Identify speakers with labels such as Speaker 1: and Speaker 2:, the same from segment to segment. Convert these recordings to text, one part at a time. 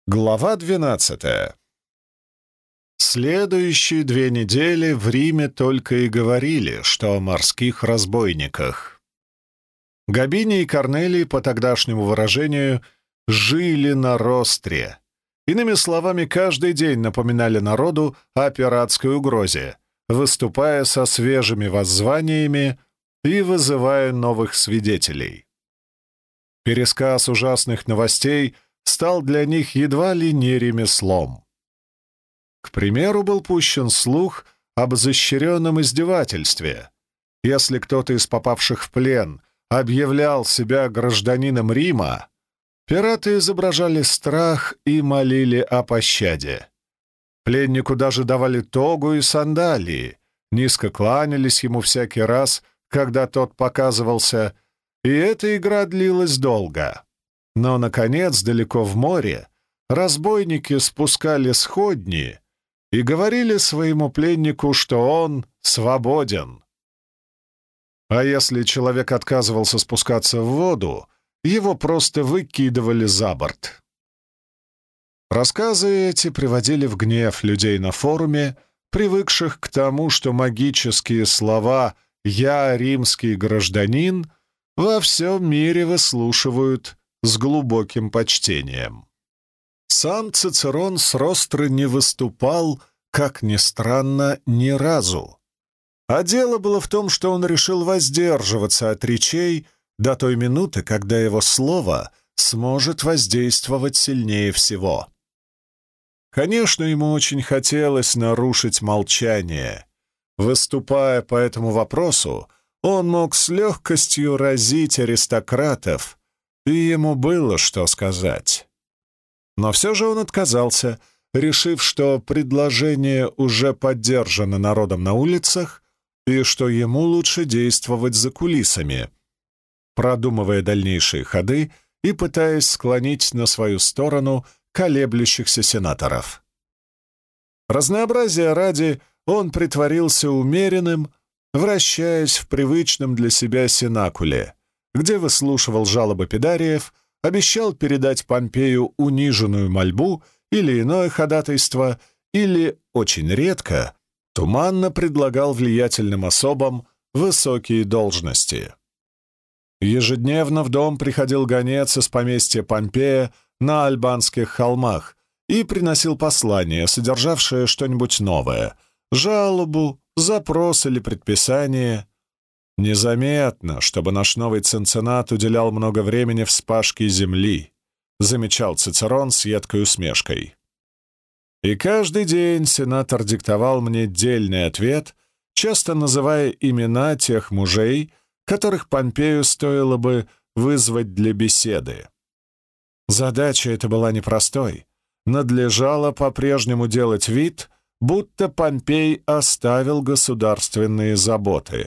Speaker 1: Глава 12. Следующие 2 недели в Риме только и говорили, что о морских разбойниках. Габиний и Корнелий, по тогдашнему выражению, жили на ростре. Иными словами, каждый день напоминали народу о пиратской угрозе, выступая со свежими воззваниями и вызывая новых свидетелей. Пересказ ужасных новостей стал для них едва ли не ремеслом. К примеру, был пущен слух об изощренном издевательстве. Если кто-то из попавших в плен объявлял себя гражданином Рима, пираты изображали страх и молили о пощаде. Пленнику даже давали тогу и сандалии, низко кланялись ему всякий раз, когда тот показывался, и эта игра длилась долго. Но, наконец, далеко в море, разбойники спускали сходни и говорили своему пленнику, что он свободен. А если человек отказывался спускаться в воду, его просто выкидывали за борт. Рассказы эти приводили в гнев людей на форуме, привыкших к тому, что магические слова «я римский гражданин» во всем мире выслушивают с глубоким почтением. Сам Цицерон с ростры не выступал, как ни странно, ни разу. А дело было в том, что он решил воздерживаться от речей до той минуты, когда его слово сможет воздействовать сильнее всего. Конечно, ему очень хотелось нарушить молчание. Выступая по этому вопросу, он мог с легкостью разить аристократов, и ему было что сказать. Но все же он отказался, решив, что предложение уже поддержано народом на улицах и что ему лучше действовать за кулисами, продумывая дальнейшие ходы и пытаясь склонить на свою сторону колеблющихся сенаторов. Разнообразия ради он притворился умеренным, вращаясь в привычном для себя сенакуле, где выслушивал жалобы педариев, обещал передать Помпею униженную мольбу или иное ходатайство, или, очень редко, туманно предлагал влиятельным особам высокие должности. Ежедневно в дом приходил гонец из поместья Помпея на Альбанских холмах и приносил послание, содержавшее что-нибудь новое — жалобу, запрос или предписание. «Незаметно, чтобы наш новый цинциннат уделял много времени вспашке земли», — замечал Цицерон с едкой усмешкой. И каждый день сенатор диктовал мне дельный ответ, часто называя имена тех мужей, которых Помпею стоило бы вызвать для беседы. Задача эта была непростой. Надлежало по-прежнему делать вид, будто Помпей оставил государственные заботы.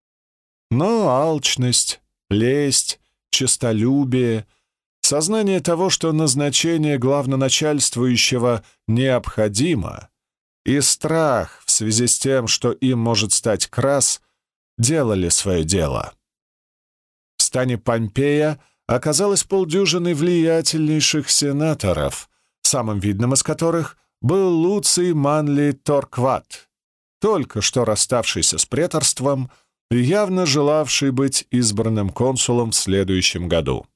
Speaker 1: Но алчность, лесть, честолюбие, сознание того, что назначение главноначальствующего необходимо, и страх в связи с тем, что им может стать Крас, делали свое дело. В стане Помпея оказалось полдюжины влиятельнейших сенаторов, самым видным из которых был Луций Манлий Торкват, только что расставшийся с преторством и явно желавший быть избранным консулом в следующем году.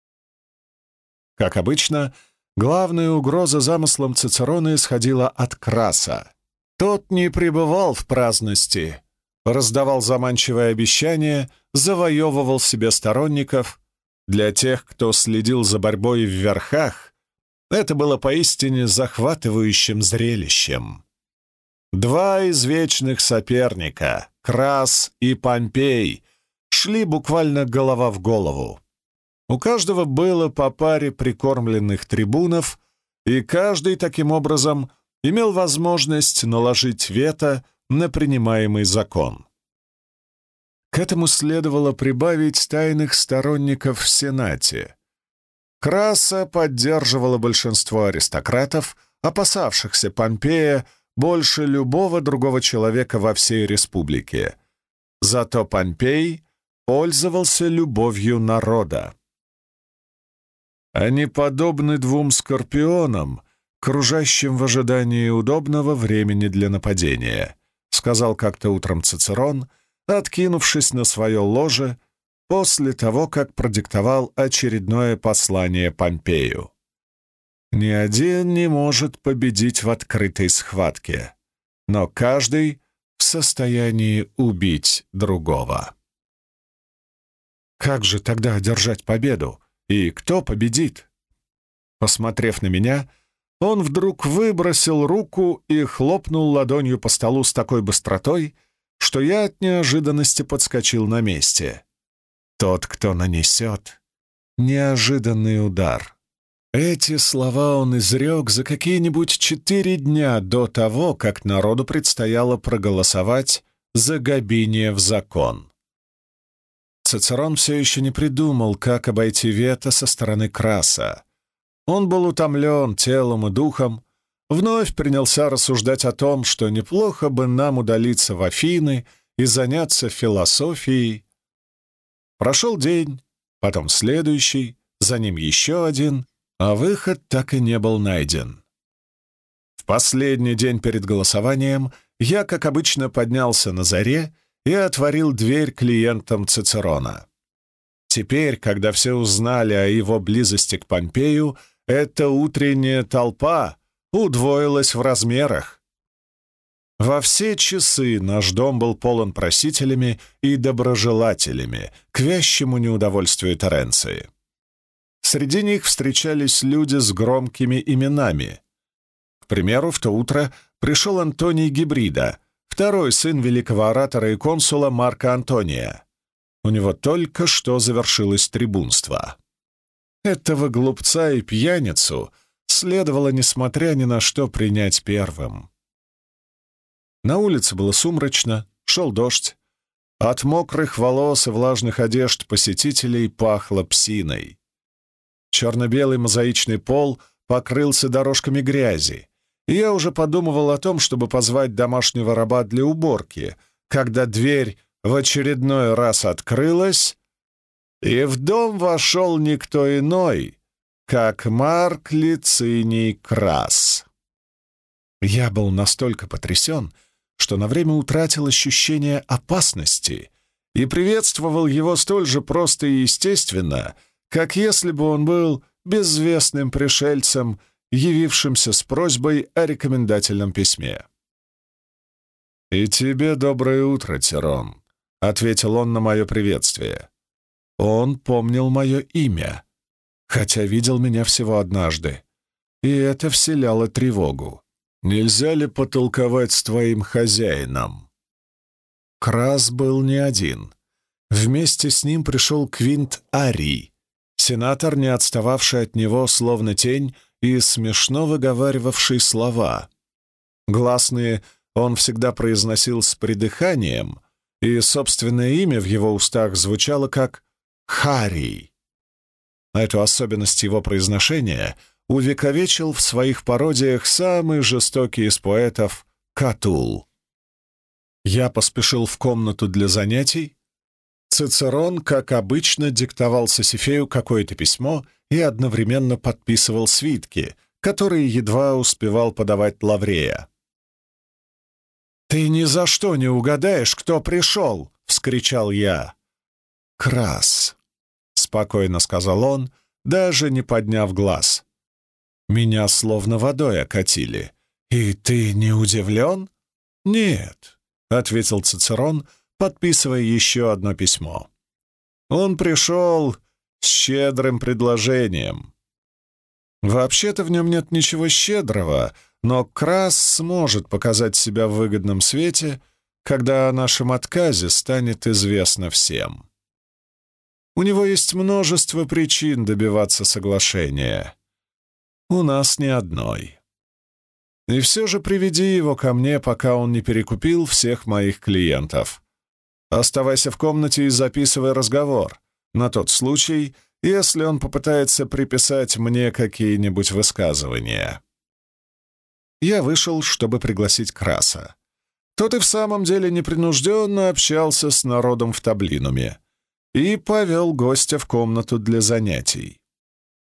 Speaker 1: Как обычно, главная угроза замыслам Цицерона исходила от Краса. Тот не пребывал в праздности, раздавал заманчивые обещания, завоевывал себе сторонников. Для тех, кто следил за борьбой в верхах, это было поистине захватывающим зрелищем. Два извечных соперника, Крас и Помпей, шли буквально голова в голову. У каждого было по паре прикормленных трибунов, и каждый таким образом имел возможность наложить вето на принимаемый закон. К этому следовало прибавить тайных сторонников в Сенате. Краса поддерживало большинство аристократов, опасавшихся Помпея больше любого другого человека во всей республике. Зато Помпей пользовался любовью народа. Они подобны двум скорпионам, кружащим в ожидании удобного времени для нападения», — сказал как-то утром Цицерон, откинувшись на свое ложе после того, как продиктовал очередное послание Помпею. «Ни один не может победить в открытой схватке, но каждый в состоянии убить другого». Как же тогда одержать победу? И кто победит? Посмотрев на меня, он вдруг выбросил руку и хлопнул ладонью по столу с такой быстротой, что я от неожиданности подскочил на месте. Тот, кто нанесет неожиданный удар. Эти слова он изрек за какие-нибудь 4 дня до того, как народу предстояло проголосовать за Габиния в закон. Цицерон все еще не придумал, как обойти вето со стороны Краса. Он был утомлен телом и духом, вновь принялся рассуждать о том, что неплохо бы нам удалиться в Афины и заняться философией. Прошел день, потом следующий, за ним еще один, а выход так и не был найден. В последний день перед голосованием я, как обычно, поднялся на заре и отворил дверь клиентам Цицерона. Теперь, когда все узнали о его близости к Помпею, эта утренняя толпа удвоилась в размерах. Во все часы наш дом был полон просителями и доброжелателями к вящему неудовольствию Теренции. Среди них встречались люди с громкими именами. К примеру, в то утро пришел Антоний Гибрида, второй сын великого оратора и консула Марка Антония. У него только что завершилось трибунство. Этого глупца и пьяницу следовало, несмотря ни на что, принять первым. На улице было сумрачно, шел дождь. От мокрых волос и влажных одежд посетителей пахло псиной. Черно-белый мозаичный пол покрылся дорожками грязи, и я уже подумывал о том, чтобы позвать домашнего раба для уборки, когда дверь в очередной раз открылась, и в дом вошел никто иной, как Марк Лициний Крас. Я был настолько потрясен, что на время утратил ощущение опасности и приветствовал его столь же просто и естественно, как если бы он был безвестным пришельцем, явившимся с просьбой о рекомендательном письме. «И тебе доброе утро, Тирон», — ответил он на мое приветствие. Он помнил мое имя, хотя видел меня всего однажды, и это вселяло тревогу. «Нельзя ли потолковать с твоим хозяином?» Крас был не один. Вместе с ним пришел Квинт Арий, сенатор, не отстававший от него, словно тень, и смешно выговаривавший слова. Гласные он всегда произносил с придыханием, и собственное имя в его устах звучало как «Харий». Эту особенность его произношения увековечил в своих пародиях самый жестокий из поэтов Катул. Я поспешил в комнату для занятий. Цицерон, как обычно, диктовал Сосифею какое-то письмо и одновременно подписывал свитки, которые едва успевал подавать Лаврея. «Ты ни за что не угадаешь, кто пришел!» — вскричал я. «Крас», — спокойно сказал он, даже не подняв глаз. Меня словно водой окатили. «И ты не удивлен?» «Нет», — ответил Цицерон, подписывая еще одно письмо. «Он пришел с щедрым предложением. Вообще-то в нем нет ничего щедрого, но Крас сможет показать себя в выгодном свете, когда о нашем отказе станет известно всем. У него есть множество причин добиваться соглашения. У нас ни одной. И все же приведи его ко мне, пока он не перекупил всех моих клиентов. Оставайся в комнате и записывай разговор, на тот случай, если он попытается приписать мне какие-нибудь высказывания». Я вышел, чтобы пригласить Краса. Тот и в самом деле непринужденно общался с народом в таблинуме и повел гостя в комнату для занятий.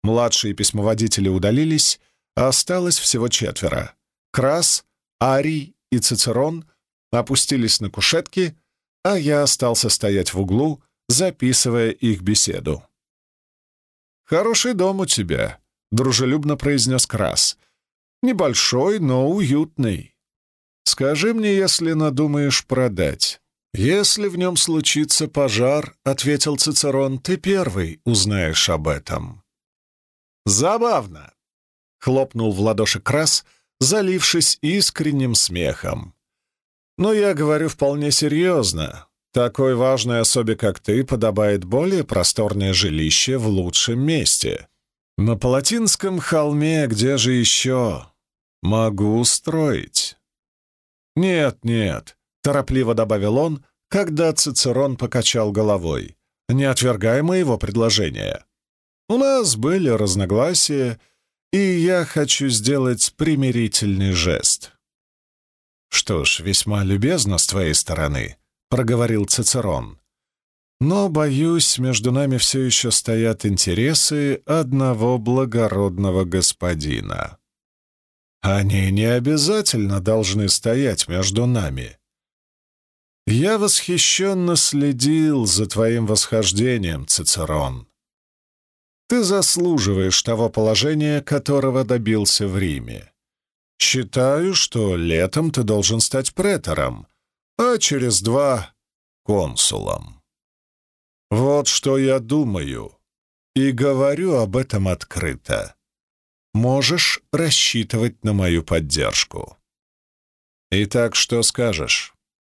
Speaker 1: Младшие письмоводители удалились, а осталось всего 4. Крас, Арий и Цицерон опустились на кушетки, а я остался стоять в углу, записывая их беседу. «Хороший дом у тебя», — дружелюбно произнес Крас. «Небольшой, но уютный. Скажи мне, если надумаешь продать». «Если в нем случится пожар», — ответил Цицерон, — «ты первый узнаешь об этом». «Забавно», — хлопнул в ладоши Крас, залившись искренним смехом. «Но я говорю вполне серьезно. Такой важной особе, как ты, подобает более просторное жилище в лучшем месте. На Палатинском холме где же еще? Могу устроить». «Нет, нет», — торопливо добавил он, когда Цицерон покачал головой. «Не отвергай моего предложения. У нас были разногласия, и я хочу сделать примирительный жест». «Что ж, весьма любезно с твоей стороны», — проговорил Цицерон. «Но, боюсь, между нами все еще стоят интересы одного благородного господина. Они не обязательно должны стоять между нами. Я восхищенно следил за твоим восхождением, Цицерон. Ты заслуживаешь того положения, которого добился в Риме. Считаю, что летом ты должен стать претором, а через 2 — консулом. Вот что я думаю, и говорю об этом открыто. Можешь рассчитывать на мою поддержку. Итак, что скажешь?»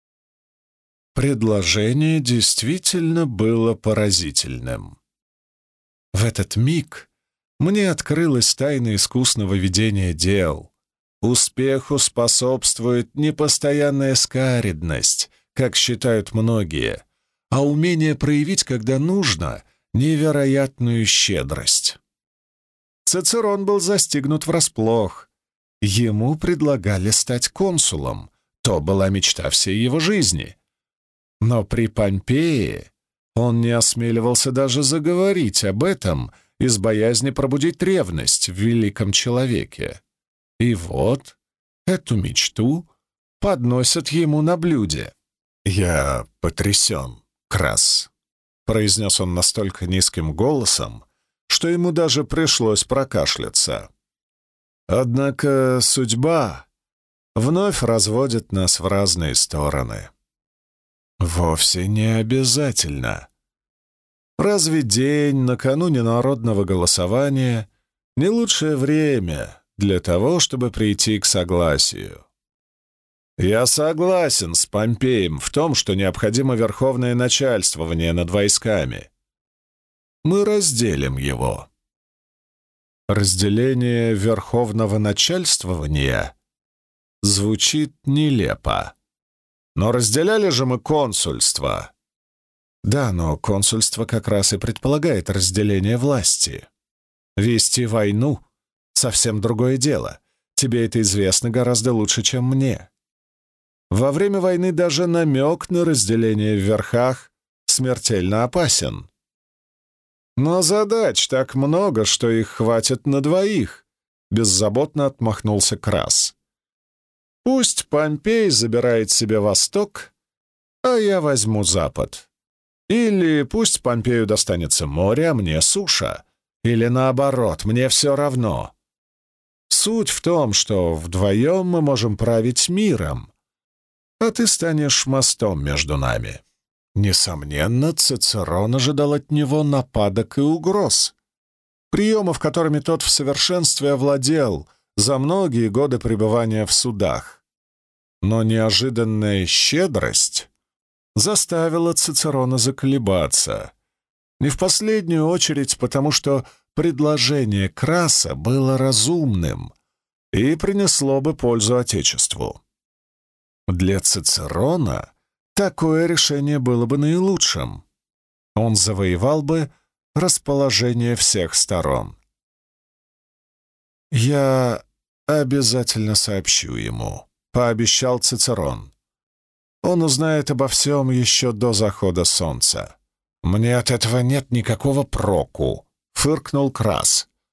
Speaker 1: Предложение действительно было поразительным. В этот миг мне открылась тайна искусного ведения дел. Успеху способствует не постоянная скаридность, как считают многие, а умение проявить, когда нужно, невероятную щедрость. Цицерон был застигнут врасплох. Ему предлагали стать консулом. То была мечта всей его жизни. Но при Помпее он не осмеливался даже заговорить об этом из боязни пробудить ревность в великом человеке. И вот эту мечту подносят ему на блюде. «Я потрясен, Крас», — произнес он настолько низким голосом, что ему даже пришлось прокашляться. «Однако судьба вновь разводит нас в разные стороны». «Вовсе не обязательно. Разве день накануне народного голосования не лучшее время для того, чтобы прийти к согласию?» «Я согласен с Помпеем в том, что необходимо верховное начальствование над войсками. Мы разделим его». Разделение верховного начальствования звучит нелепо. Но разделяли же мы консульство. Да, но консульство как раз и предполагает разделение власти. Вести войну — совсем другое дело. Тебе это известно гораздо лучше, чем мне. Во время войны даже намек на разделение в верхах смертельно опасен. Но задач так много, что их хватит на 2, — беззаботно отмахнулся Крас. Пусть Помпей забирает себе Восток, а я возьму Запад. Или пусть Помпею достанется море, а мне суша. Или наоборот, мне все равно. Суть в том, что вдвоем мы можем править миром, а ты станешь мостом между нами». Несомненно, Цицерон ожидал от него нападок и угроз, приемов, которыми тот в совершенстве овладел за многие годы пребывания в судах. Но неожиданная щедрость заставила Цицерона заколебаться. Не в последнюю очередь потому, что предложение Краса было разумным и принесло бы пользу Отечеству. Для Цицерона такое решение было бы наилучшим. Он завоевал бы расположение всех сторон. «Я обязательно сообщу ему», — пообещал Цицерон. «Он узнает обо всем еще до захода солнца». «Мне от этого нет никакого проку», — фыркнул Крас.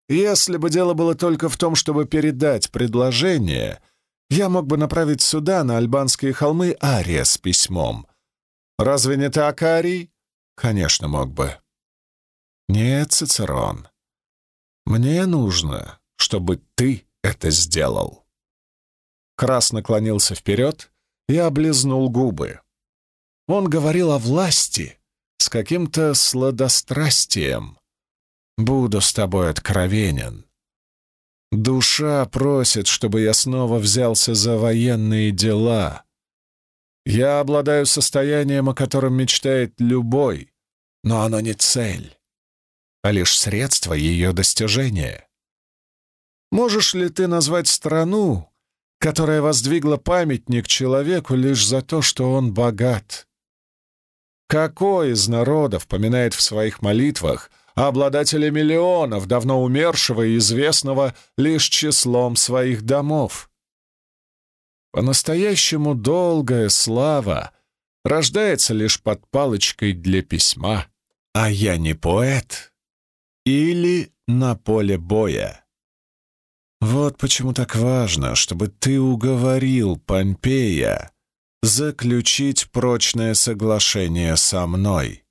Speaker 1: Если бы дело было только в том, чтобы передать предложение, я мог бы направить сюда, на Альбанские холмы, Ария с письмом. Разве не так, Арий? Конечно, мог бы. Нет, Цицерон. Мне нужно, чтобы ты это сделал. Крас наклонился вперед и облизнул губы. Он говорил о власти с каким-то сладострастием. Буду с тобой откровенен. Душа просит, чтобы я снова взялся за военные дела. Я обладаю состоянием, о котором мечтает любой, но оно не цель, а лишь средство ее достижения. Можешь ли ты назвать страну, которая воздвигла памятник человеку лишь за то, что он богат? Какой из народов поминает в своих молитвах обладателя миллионов, давно умершего и известного лишь числом своих домов? По-настоящему долгая слава рождается лишь под палочкой для письма. А я не поэт. Или на поле боя. Вот почему так важно, чтобы ты уговорил Помпея заключить прочное соглашение со мной.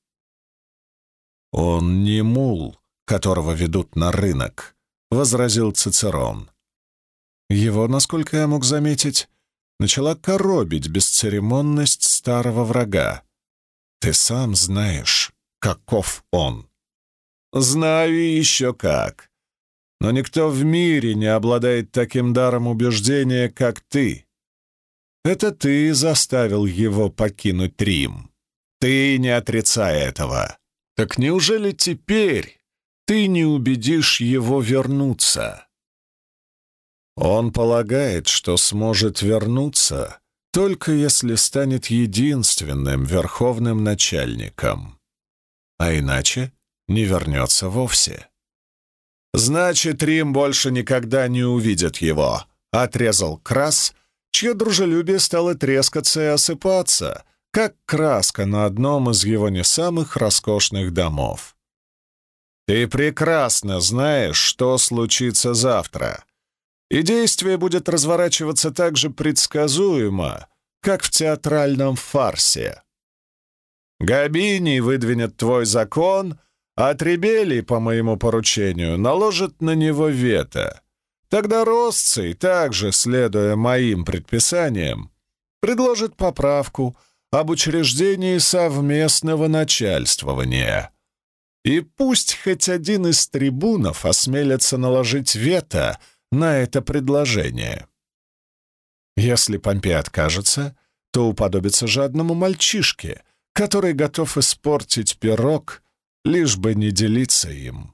Speaker 1: «Он не мул, которого ведут на рынок», — возразил Цицерон. Его, насколько я мог заметить, начала коробить бесцеремонность старого врага. Ты сам знаешь, каков он. Знаю еще как. Но никто в мире не обладает таким даром убеждения, как ты. Это ты заставил его покинуть Рим. Ты не отрицай этого. Так неужели теперь ты не убедишь его вернуться? Он полагает, что сможет вернуться, только если станет единственным верховным начальником. А иначе не вернется вовсе. «Значит, Рим больше никогда не увидит его», — отрезал Крас, чье дружелюбие стало трескаться и осыпаться, как краска на одном из его не самых роскошных домов. «Ты прекрасно знаешь, что случится завтра, и действие будет разворачиваться так же предсказуемо, как в театральном фарсе. Габиний выдвинет твой закон, а Трибелий, по моему поручению, наложит на него вето. Тогда Росций, также следуя моим предписаниям, предложит поправку об учреждении совместного начальствования. И пусть хоть один из трибунов осмелится наложить вето на это предложение. Если Помпей откажется, то уподобится жадному мальчишке, который готов испортить пирог, лишь бы не делиться им.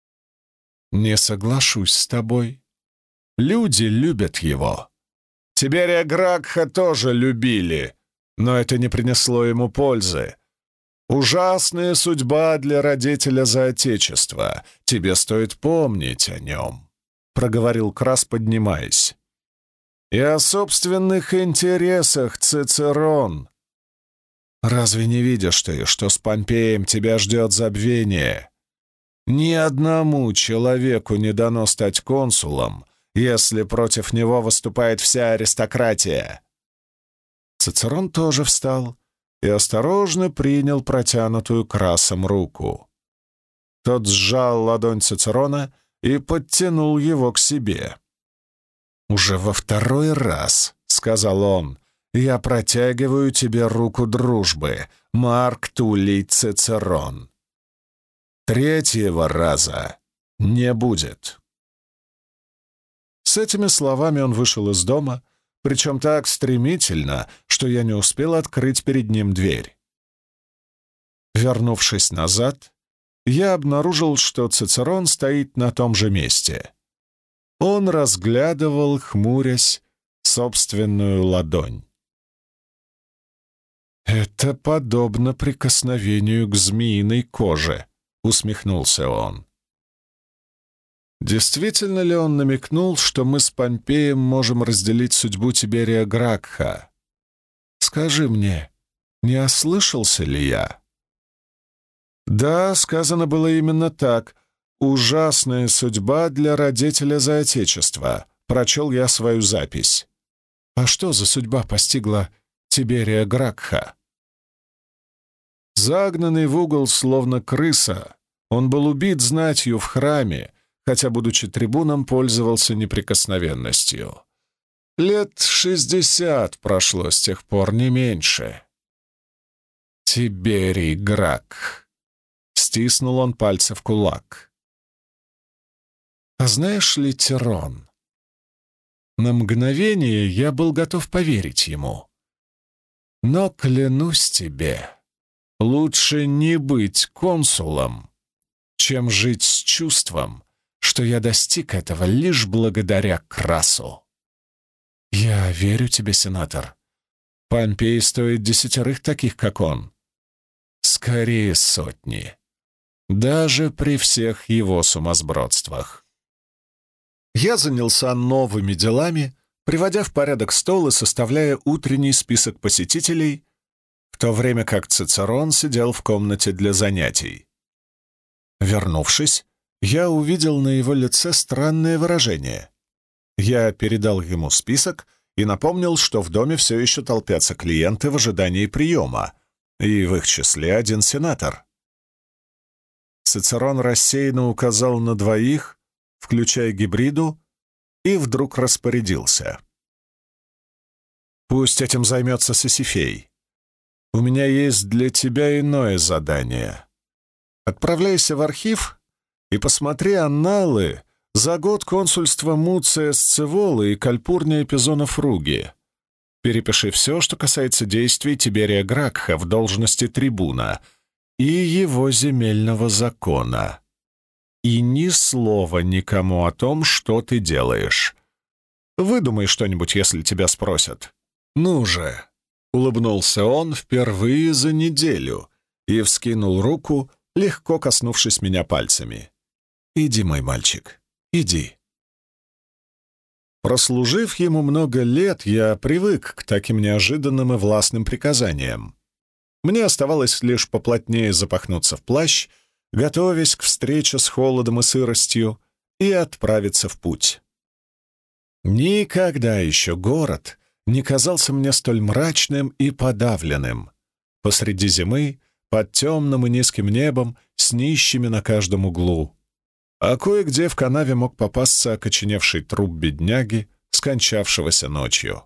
Speaker 1: Не соглашусь с тобой. Люди любят его. Тиберия Гракха тоже любили, но это не принесло ему пользы. Ужасная судьба для родителя за отечество. Тебе стоит помнить о нем, — проговорил Крас, поднимаясь. И о собственных интересах, Цицерон. Разве не видишь ты, что с Помпеем тебя ждет забвение? Ни одному человеку не дано стать консулом, если против него выступает вся аристократия. Цицерон тоже встал и осторожно принял протянутую Красом руку. Тот сжал ладонь Цицерона и подтянул его к себе. «Уже во второй раз, — сказал он, — я протягиваю тебе руку дружбы, Марк Туллий Цицерон. Третьего раза не будет». С этими словами он вышел из дома, причем так стремительно, что я не успел открыть перед ним дверь. Вернувшись назад, я обнаружил, что Цицерон стоит на том же месте. Он разглядывал, хмурясь, собственную ладонь. «Это подобно прикосновению к змеиной коже», — усмехнулся он. Действительно ли он намекнул, что мы с Помпеем можем разделить судьбу Тиберия Гракха? Скажи мне, не ослышался ли я? Да, сказано было именно так. «Ужасная судьба для родителя за отечество», — прочел я свою запись. «А что за судьба постигла Тиберия Гракха?» Загнанный в угол, словно крыса, он был убит знатью в храме, хотя, будучи трибуном, пользовался неприкосновенностью. Лет 60 прошло с тех пор, не меньше. Тиберий Гракх. Стиснул он пальцы в кулак. А знаешь ли, Тирон, на мгновение я был готов поверить ему. Но, клянусь тебе, лучше не быть консулом, чем жить с чувством, что я достиг этого лишь благодаря Красу. Я верю тебе, сенатор. Помпей стоит 10 таких, как он. Скорее 100. Даже при всех его сумасбродствах. Я занялся новыми делами, приводя в порядок стол и составляя утренний список посетителей, в то время как Цицерон сидел в комнате для занятий. Вернувшись, я увидел на его лице странное выражение. Я передал ему список и напомнил, что в доме все еще толпятся клиенты в ожидании приема, и в их числе один сенатор. Цицерон рассеянно указал на 2, включая гибриду, и вдруг распорядился. «Пусть этим займется Сосифей. У меня есть для тебя иное задание. Отправляйся в архив и посмотри анналы за год консульства Муция Сцевола и Кальпурния Пизона Фруги. Перепиши все, что касается действий Тиберия Гракха в должности трибуна и его земельного закона. И ни слова никому о том, что ты делаешь. Выдумай что-нибудь, если тебя спросят. Ну же!» Улыбнулся он впервые за неделю и вскинул руку, легко коснувшись меня пальцами. «Иди, мой мальчик, иди». Прослужив ему много лет, я привык к таким неожиданным и властным приказаниям. Мне оставалось лишь поплотнее запахнуться в плащ, готовясь к встрече с холодом и сыростью, и отправиться в путь. Никогда еще город не казался мне столь мрачным и подавленным. Посреди зимы, под темным и низким небом, с нищими на каждом углу. А кое-где в канаве мог попасться окоченевший труп бедняги, скончавшегося ночью.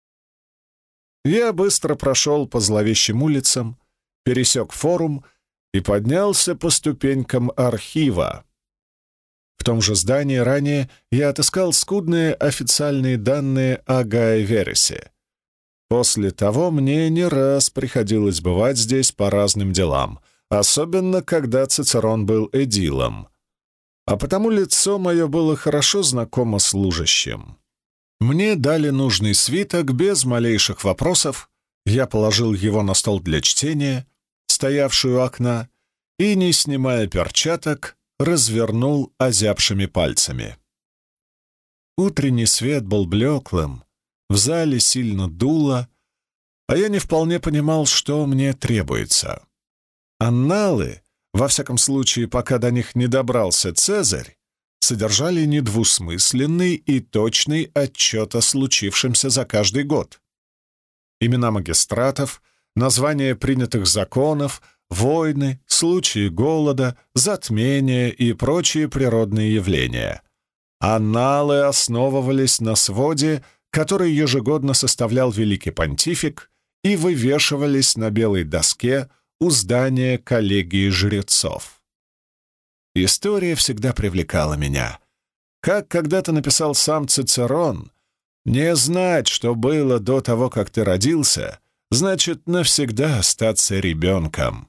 Speaker 1: Я быстро прошел по зловещим улицам, пересек форум и поднялся по ступенькам архива. В том же здании ранее я отыскал скудные официальные данные о Гае Вересе. После того мне не раз приходилось бывать здесь по разным делам, особенно когда Цицерон был эдилом, а потому лицо мое было хорошо знакомо служащим. Мне дали нужный свиток без малейших вопросов, я положил его на стол для чтения, стоявший у окна, и, не снимая перчаток, развернул озябшими пальцами. Утренний свет был блеклым, в зале сильно дуло, а я не вполне понимал, что мне требуется. Анналы, во всяком случае, пока до них не добрался Цезарь, содержали недвусмысленный и точный отчет о случившемся за каждый год. Имена магистратов, названия принятых законов, войны, случаи голода, затмения и прочие природные явления. Анналы основывались на своде, который ежегодно составлял Великий Понтифик, и вывешивались на белой доске у здания коллегии жрецов. История всегда привлекала меня. Как когда-то написал сам Цицерон, «Не знать, что было до того, как ты родился, значит навсегда остаться ребенком».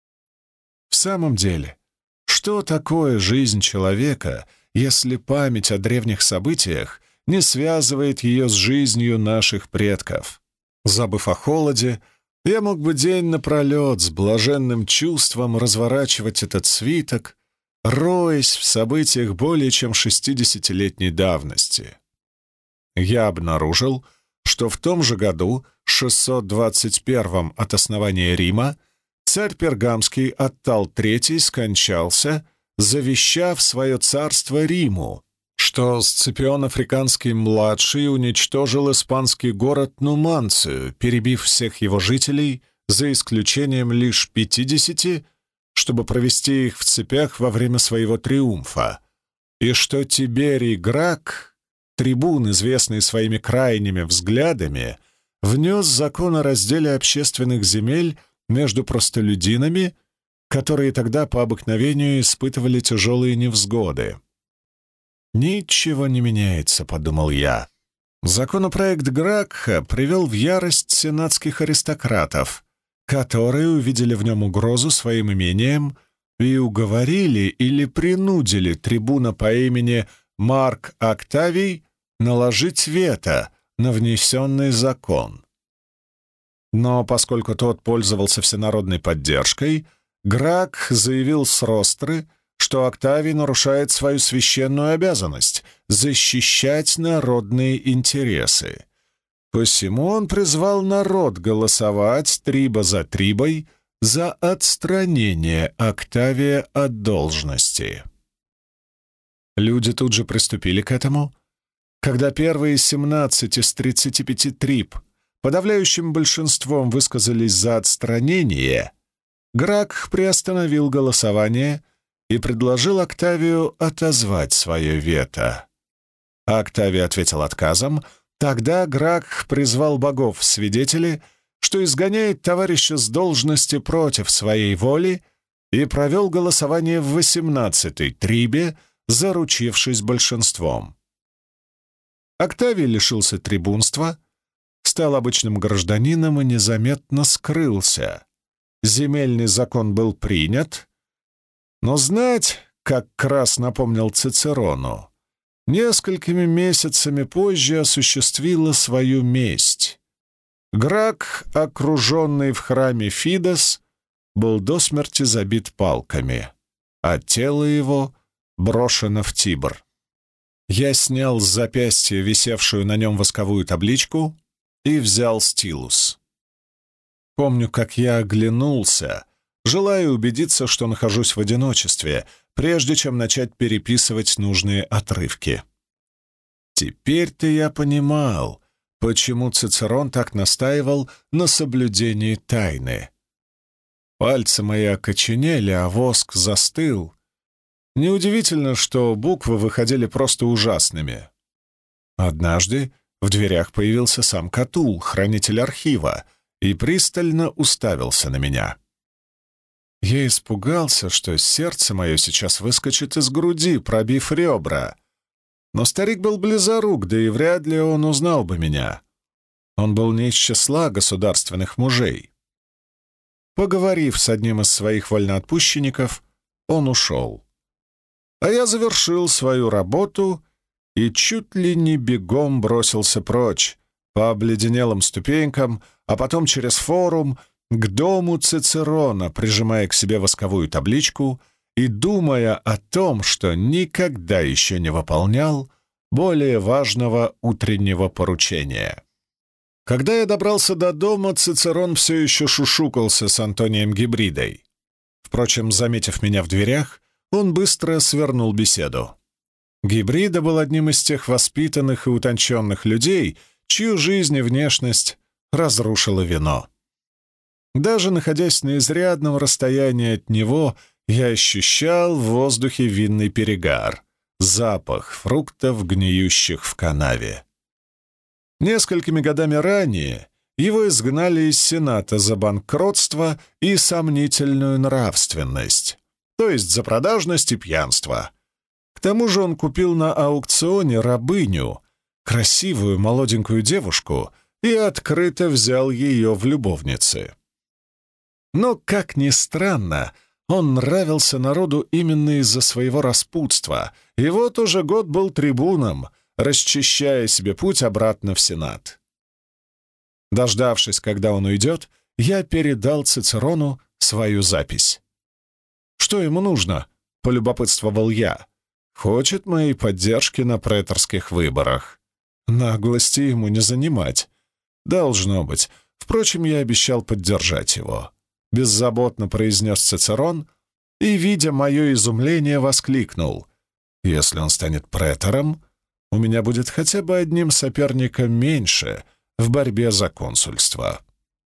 Speaker 1: В самом деле, что такое жизнь человека, если память о древних событиях не связывает ее с жизнью наших предков? Забыв о холоде, я мог бы день напролет с блаженным чувством разворачивать этот свиток, роясь в событиях более чем 60-летней давности. Я обнаружил, что в том же году, 621 от основания Рима, царь Пергамский Аттал III скончался, завещав свое царство Риму, что Сципион Африканский-младший уничтожил испанский город Нуманцию, перебив всех его жителей, за исключением лишь 50, чтобы провести их в цепях во время своего триумфа, и что Тиберий Грак, трибун, известный своими крайними взглядами, внес закон о разделе общественных земель между простолюдинами, которые тогда по обыкновению испытывали тяжелые невзгоды. «Ничего не меняется», — подумал я. Законопроект Гракха привел в ярость сенатских аристократов, которые увидели в нем угрозу своим имением и уговорили или принудили трибуна по имени Марк Октавий наложить вето на внесенный закон. Но поскольку тот пользовался всенародной поддержкой, Гракх заявил с ростры, что Октавий нарушает свою священную обязанность — защищать народные интересы. Посему он призвал народ голосовать триба за трибой за отстранение Октавия от должности. Люди тут же приступили к этому. Когда первые 17 из 35 триб подавляющим большинством высказались за отстранение, Гракх приостановил голосование и предложил Октавию отозвать свое вето. Октавий ответил отказом. Тогда Гракх призвал богов в свидетели, что изгоняет товарища с должности против своей воли, и провел голосование в 18-й трибе, заручившись большинством. Октавий лишился трибунства, стал обычным гражданином и незаметно скрылся. Земельный закон был принят, но знать, как Крас напомнил Цицерону, несколькими месяцами позже осуществила свою месть. Гракх, окруженный в храме Фидес, был до смерти забит палками, а тело его брошено в Тибр. Я снял с запястья висевшую на нем восковую табличку и взял стилус. Помню, как я оглянулся, желая убедиться, что нахожусь в одиночестве, прежде чем начать переписывать нужные отрывки. Теперь-то я понимал, почему Цицерон так настаивал на соблюдении тайны. Пальцы мои окоченели, а воск застыл. Неудивительно, что буквы выходили просто ужасными. Однажды в дверях появился сам Катул, хранитель архива, и пристально уставился на меня. Я испугался, что сердце мое сейчас выскочит из груди, пробив ребра. Но старик был близорук, да и вряд ли он узнал бы меня. Он был не из числа государственных мужей. Поговорив с одним из своих вольноотпущенников, он ушел. А я завершил свою работу и чуть ли не бегом бросился прочь, по обледенелым ступенькам, а потом через форум, к дому Цицерона, прижимая к себе восковую табличку и думая о том, что никогда еще не выполнял более важного утреннего поручения. Когда я добрался до дома, Цицерон все еще шушукался с Антонием Гибридой. Впрочем, заметив меня в дверях, он быстро свернул беседу. Гибрида был одним из тех воспитанных и утонченных людей, чью жизнь и внешность разрушило вино. Даже находясь на изрядном расстоянии от него, я ощущал в воздухе винный перегар, запах фруктов, гниющих в канаве. Несколькими годами ранее его изгнали из Сената за банкротство и сомнительную нравственность, то есть за продажность и пьянство. К тому же он купил на аукционе рабыню, красивую молоденькую девушку, и открыто взял ее в любовницы. Но, как ни странно, он нравился народу именно из-за своего распутства, и вот уже год был трибуном, расчищая себе путь обратно в Сенат. Дождавшись, когда он уйдет, я передал Цицерону свою запись. «Что ему нужно?» — полюбопытствовал я. «Хочет моей поддержки на преторских выборах. Наглости ему не занимать. Должно быть. Впрочем, я обещал поддержать его», — беззаботно произнес Цицерон, и, видя мое изумление, воскликнул: «Если он станет претором, у меня будет хотя бы одним соперником меньше в борьбе за консульство».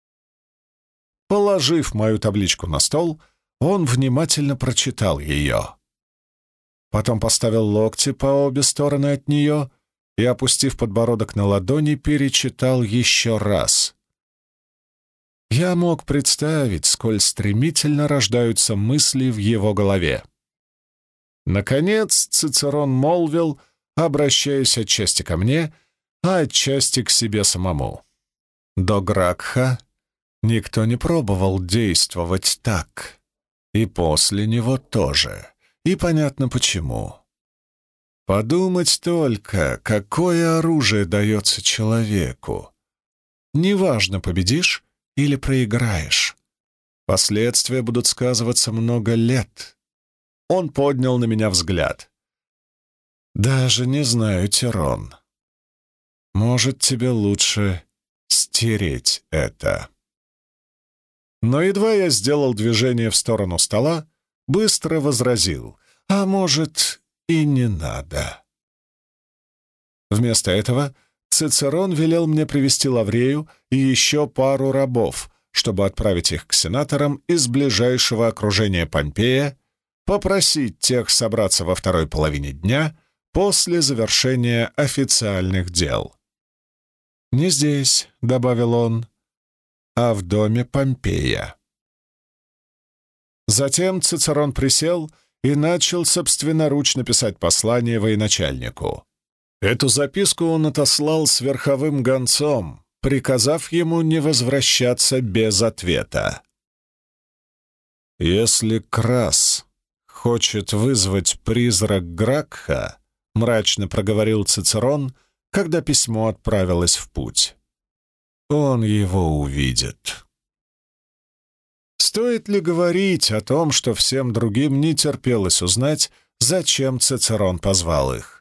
Speaker 1: Положив мою табличку на стол, он внимательно прочитал ее. Потом поставил локти по обе стороны от нее и, опустив подбородок на ладони, перечитал еще раз. Я мог представить, сколь стремительно рождаются мысли в его голове. Наконец Цицерон молвил, обращаясь отчасти ко мне, а отчасти к себе самому: «До Гракха никто не пробовал действовать так, и после него тоже, и понятно почему. Подумать только, какое оружие дается человеку. Неважно, победишь или проиграешь. Последствия будут сказываться много лет». Он поднял на меня взгляд. «Даже не знаю, Тирон. Может, тебе лучше стереть это». Но едва я сделал движение в сторону стола, быстро возразил: «А может, и не надо». Вместо этого Цицерон велел мне привести Лаврею и еще пару рабов, чтобы отправить их к сенаторам из ближайшего окружения Помпея, попросить тех собраться во второй половине дня после завершения официальных дел. «Не здесь», — добавил он, — «а в доме Помпея». Затем Цицерон присел и начал собственноручно писать послание военачальнику. Эту записку он отослал с верховым гонцом, приказав ему не возвращаться без ответа. «Если Крас хочет вызвать призрак Гракха», — мрачно проговорил Цицерон, когда письмо отправилось в путь, — «он его увидит». Стоит ли говорить о том, что всем другим не терпелось узнать, зачем Цицерон позвал их?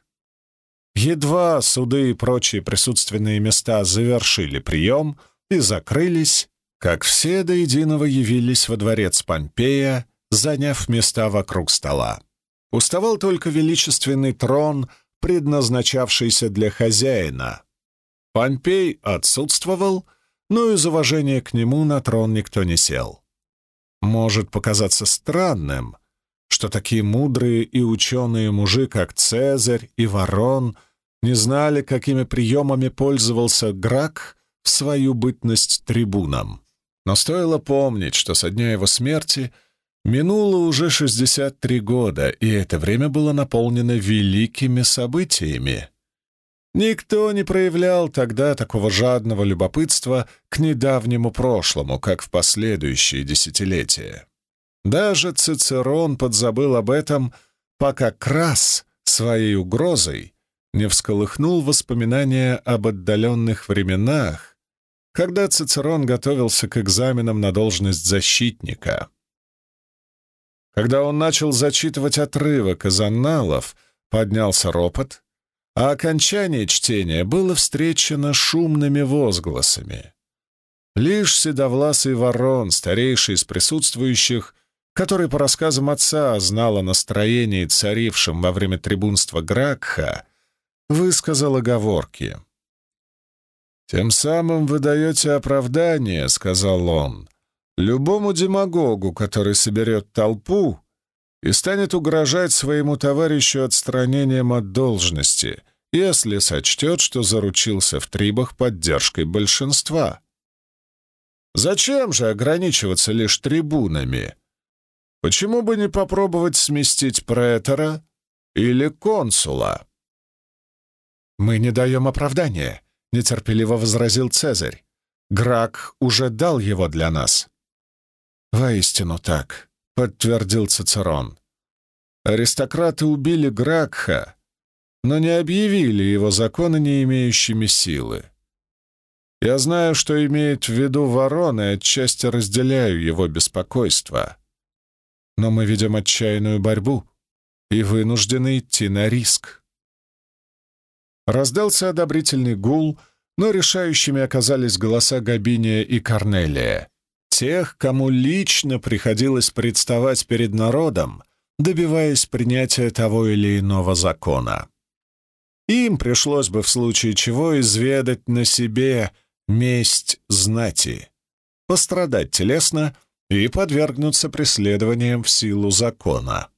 Speaker 1: Едва суды и прочие присутственные места завершили прием и закрылись, как все до единого явились во дворец Помпея, заняв места вокруг стола. Уставал только величественный трон, предназначавшийся для хозяина. Помпей отсутствовал, но из уважения к нему на трон никто не сел. Может показаться странным, что такие мудрые и ученые мужи, как Цезарь и Ворон, не знали, какими приемами пользовался Гракх в свою бытность трибуном. Но стоило помнить, что со дня его смерти минуло уже 63 года, и это время было наполнено великими событиями. Никто не проявлял тогда такого жадного любопытства к недавнему прошлому, как в последующие десятилетия. Даже Цицерон подзабыл об этом, пока Крас своей угрозой не всколыхнул воспоминания об отдаленных временах, когда Цицерон готовился к экзаменам на должность защитника. Когда он начал зачитывать отрывок из анналов, поднялся ропот, а окончание чтения было встречено шумными возгласами. Лишь седовласый Ворон, старейший из присутствующих, который, по рассказам отца, знал о настроении, царившем во время трибунства Гракха, высказал оговорки. «Тем самым вы даете оправдание, — сказал он, — любому демагогу, который соберет толпу и станет угрожать своему товарищу отстранением от должности, если сочтет, что заручился в трибах поддержкой большинства. Зачем же ограничиваться лишь трибунами? Почему бы не попробовать сместить претора или консула?» «Мы не даем оправдания», — нетерпеливо возразил Цезарь. «Гракх уже дал его для нас». «Воистину так», — подтвердил Цицерон. «Аристократы убили Гракха, но не объявили его законы не имеющими силы. Я знаю, что имеет в виду Ворон, и отчасти разделяю его беспокойство. Но мы ведем отчаянную борьбу и вынуждены идти на риск». Раздался одобрительный гул, но решающими оказались голоса Габиния и Корнелия. тех, кому лично приходилось представать перед народом, добиваясь принятия того или иного закона. Им пришлось бы в случае чего изведать на себе месть знати, пострадать телесно и подвергнуться преследованиям в силу закона.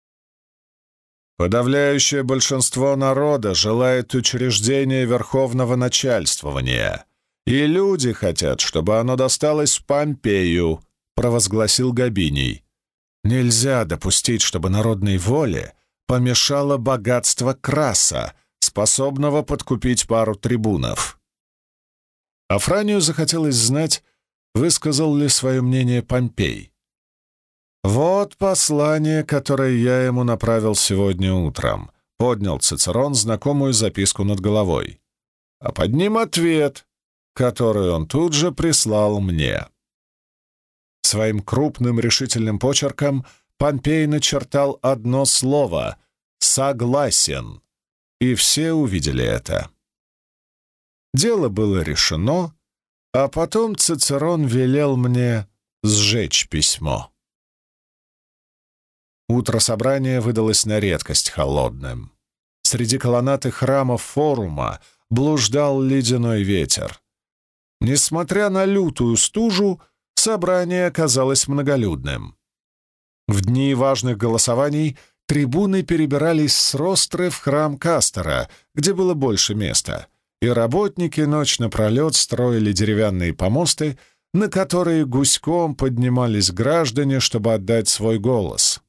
Speaker 1: Подавляющее большинство народа желает учреждения верховного начальствования, и люди хотят, чтобы оно досталось Помпею, провозгласил Габиний. Нельзя допустить, чтобы народной воле помешало богатство Краса, способного подкупить пару трибунов. Афранию захотелось знать, высказал ли свое мнение Помпей. «Вот послание, которое я ему направил сегодня утром», — поднял Цицерон знакомую записку над головой. «А под ним ответ, который он тут же прислал мне». Своим крупным решительным почерком Помпей начертал одно слово — «согласен», и все увидели это. Дело было решено, а потом Цицерон велел мне сжечь письмо. Утро собрания выдалось на редкость холодным. Среди колоннад и храмов форума блуждал ледяной ветер. Несмотря на лютую стужу, собрание оказалось многолюдным. В дни важных голосований трибуны перебирались с Ростры в храм Кастора, где было больше места, и работники ночь напролет строили деревянные помосты, на которые гуськом поднимались граждане, чтобы отдать свой голос.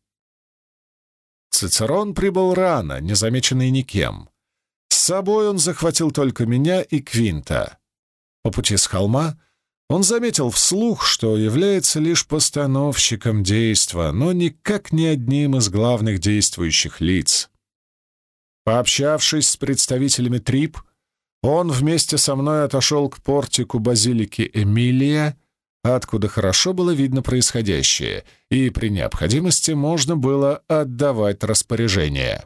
Speaker 1: Цицерон прибыл рано, незамеченный никем. С собой он захватил только меня и Квинта. По пути с холма он заметил вслух, что является лишь постановщиком действа, но никак не одним из главных действующих лиц. Пообщавшись с представителями Триб, он вместе со мной отошел к портику базилики Эмилия, откуда хорошо было видно происходящее, и при необходимости можно было отдавать распоряжения.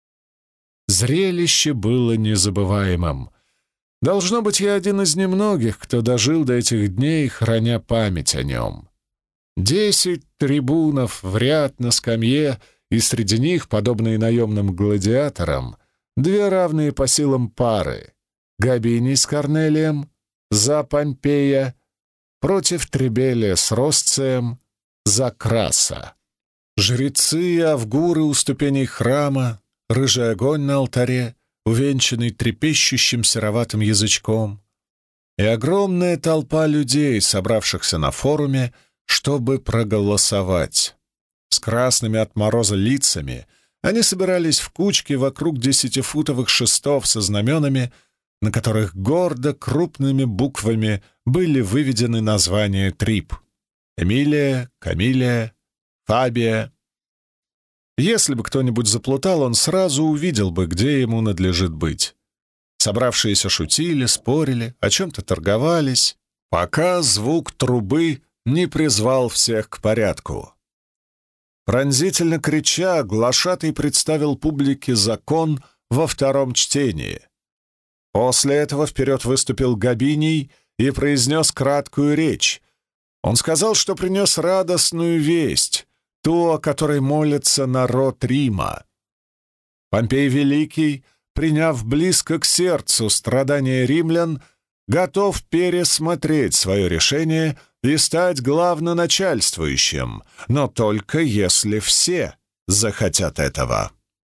Speaker 1: Зрелище было незабываемым. Должно быть, я один из немногих, кто дожил до этих дней, храня память о нем. 10 трибунов в ряд на скамье, и среди них, подобные наемным гладиаторам, 2 равные по силам пары — Габиний с Корнелием, за Помпея, против Трибелия с Росцием, за Краса. Жрецы и авгуры у ступеней храма, рыжий огонь на алтаре, увенчанный трепещущим сероватым язычком, и огромная толпа людей, собравшихся на форуме, чтобы проголосовать. С красными от мороза лицами они собирались в кучки вокруг 10-футовых шестов со знаменами, на которых гордо крупными буквами были выведены названия Триб — Эмилия, Камилия, Фабия. Если бы кто-нибудь заплутал, он сразу увидел бы, где ему надлежит быть. Собравшиеся шутили, спорили, о чем-то торговались, пока звук трубы не призвал всех к порядку. Пронзительно крича, глашатай представил публике закон во 2-м чтении. После этого вперед выступил Габиний и произнес краткую речь. Он сказал, что принес радостную весть, ту, о которой молится народ Рима. Помпей Великий, приняв близко к сердцу страдания римлян, готов пересмотреть свое решение и стать главноначальствующим, но только если все захотят этого.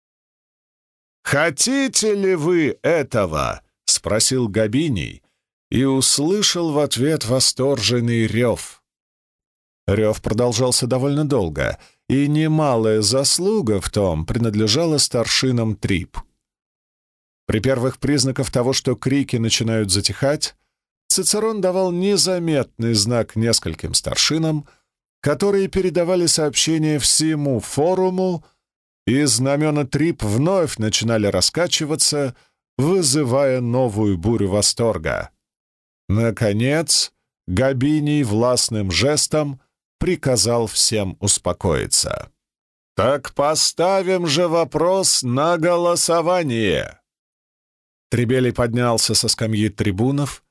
Speaker 1: «Хотите ли вы этого?» — спросил Габиний и услышал в ответ восторженный рев. Рев продолжался довольно долго, и немалая заслуга в том принадлежала старшинам Триб. При первых признаках того, что крики начинают затихать, Цицерон давал незаметный знак нескольким старшинам, которые передавали сообщение всему форуму, и знамена Триб вновь начинали раскачиваться, вызывая новую бурю восторга. Наконец, Габиний властным жестом приказал всем успокоиться. «Так поставим же вопрос на голосование!» Трибелий поднялся со скамьи трибунов,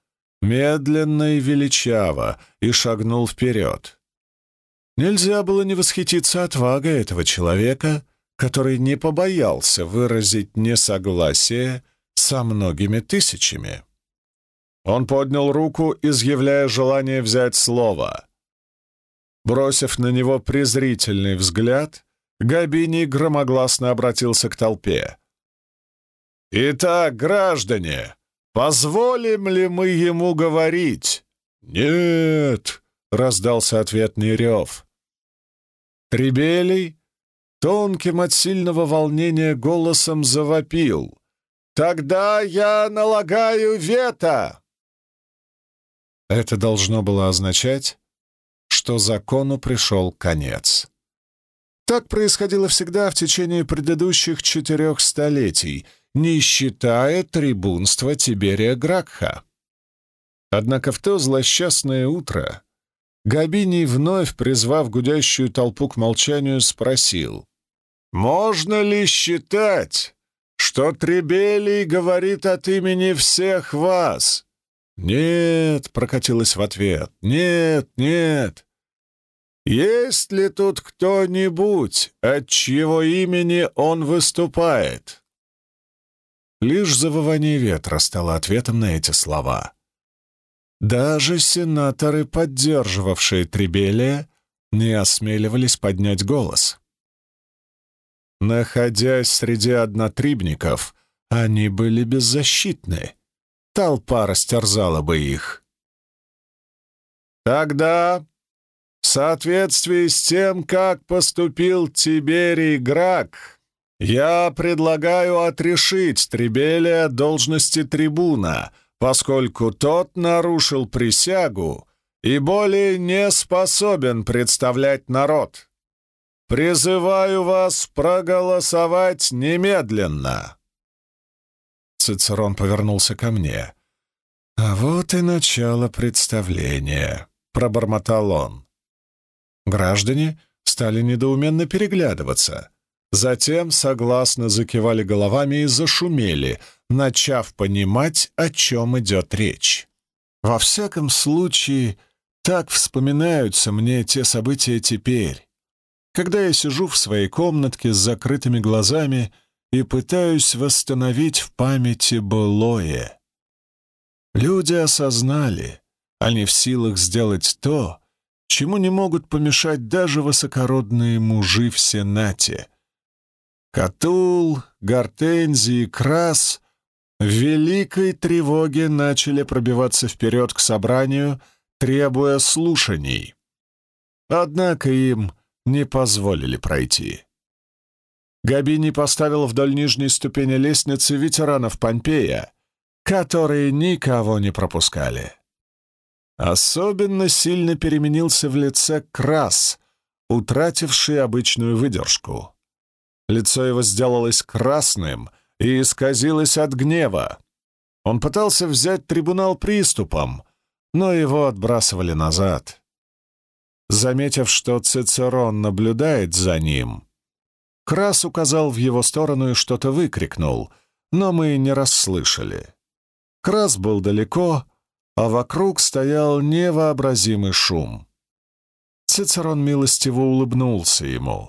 Speaker 1: медленно и величаво, и шагнул вперед. Нельзя было не восхититься отвагой этого человека, который не побоялся выразить несогласие со многими тысячами. Он поднял руку, изъявляя желание взять слово. Бросив на него презрительный взгляд, Габиний громогласно обратился к толпе. «Итак, граждане, позволим ли мы ему говорить?» «Нет!» — раздался ответный рев. Трибелий тонким от сильного волнения голосом завопил. «Тогда я налагаю вето!» Это должно было означать, что закону пришел конец. Так происходило всегда в течение предыдущих 4 столетий, не считая трибунства Тиберия Гракха. Однако в то злосчастное утро Габиний, вновь призвав гудящую толпу к молчанию, спросил: «Можно ли считать, что Трибелий говорит от имени всех вас?» «Нет», — прокатилось в ответ, — «нет, нет». «Есть ли тут кто-нибудь, от чьего имени он выступает?» Лишь завывание ветра стало ответом на эти слова. Даже сенаторы, поддерживавшие Трибелия, не осмеливались поднять голос. Находясь среди однотрибников, они были беззащитны. Толпа растерзала бы их. «Тогда, в соответствии с тем, как поступил Тиберий Гракх, я предлагаю отрешить Трибелия от должности трибуна, поскольку тот нарушил присягу и более не способен представлять народ. Призываю вас проголосовать немедленно!» Цицерон повернулся ко мне. «А вот и начало представления», — пробормотал он. Граждане стали недоуменно переглядываться. Затем согласно закивали головами и зашумели, начав понимать, о чем идет речь. Во всяком случае, так вспоминаются мне те события теперь, когда я сижу в своей комнатке с закрытыми глазами и пытаюсь восстановить в памяти былое. Люди осознали, они в силах сделать то, чему не могут помешать даже высокородные мужи в Сенате. Катул, Гортензий и Крас в великой тревоге начали пробиваться вперед к собранию, требуя слушаний. Однако им не позволили пройти. Габиний поставил вдоль нижней ступени лестницы ветеранов Помпея, которые никого не пропускали. Особенно сильно переменился в лице Крас, утративший обычную выдержку. Лицо его сделалось красным и исказилось от гнева. Он пытался взять трибунал приступом, но его отбрасывали назад. Заметив, что Цицерон наблюдает за ним, Крас указал в его сторону и что-то выкрикнул, но мы не расслышали. Крас был далеко, а вокруг стоял невообразимый шум. Цицерон милостиво улыбнулся ему.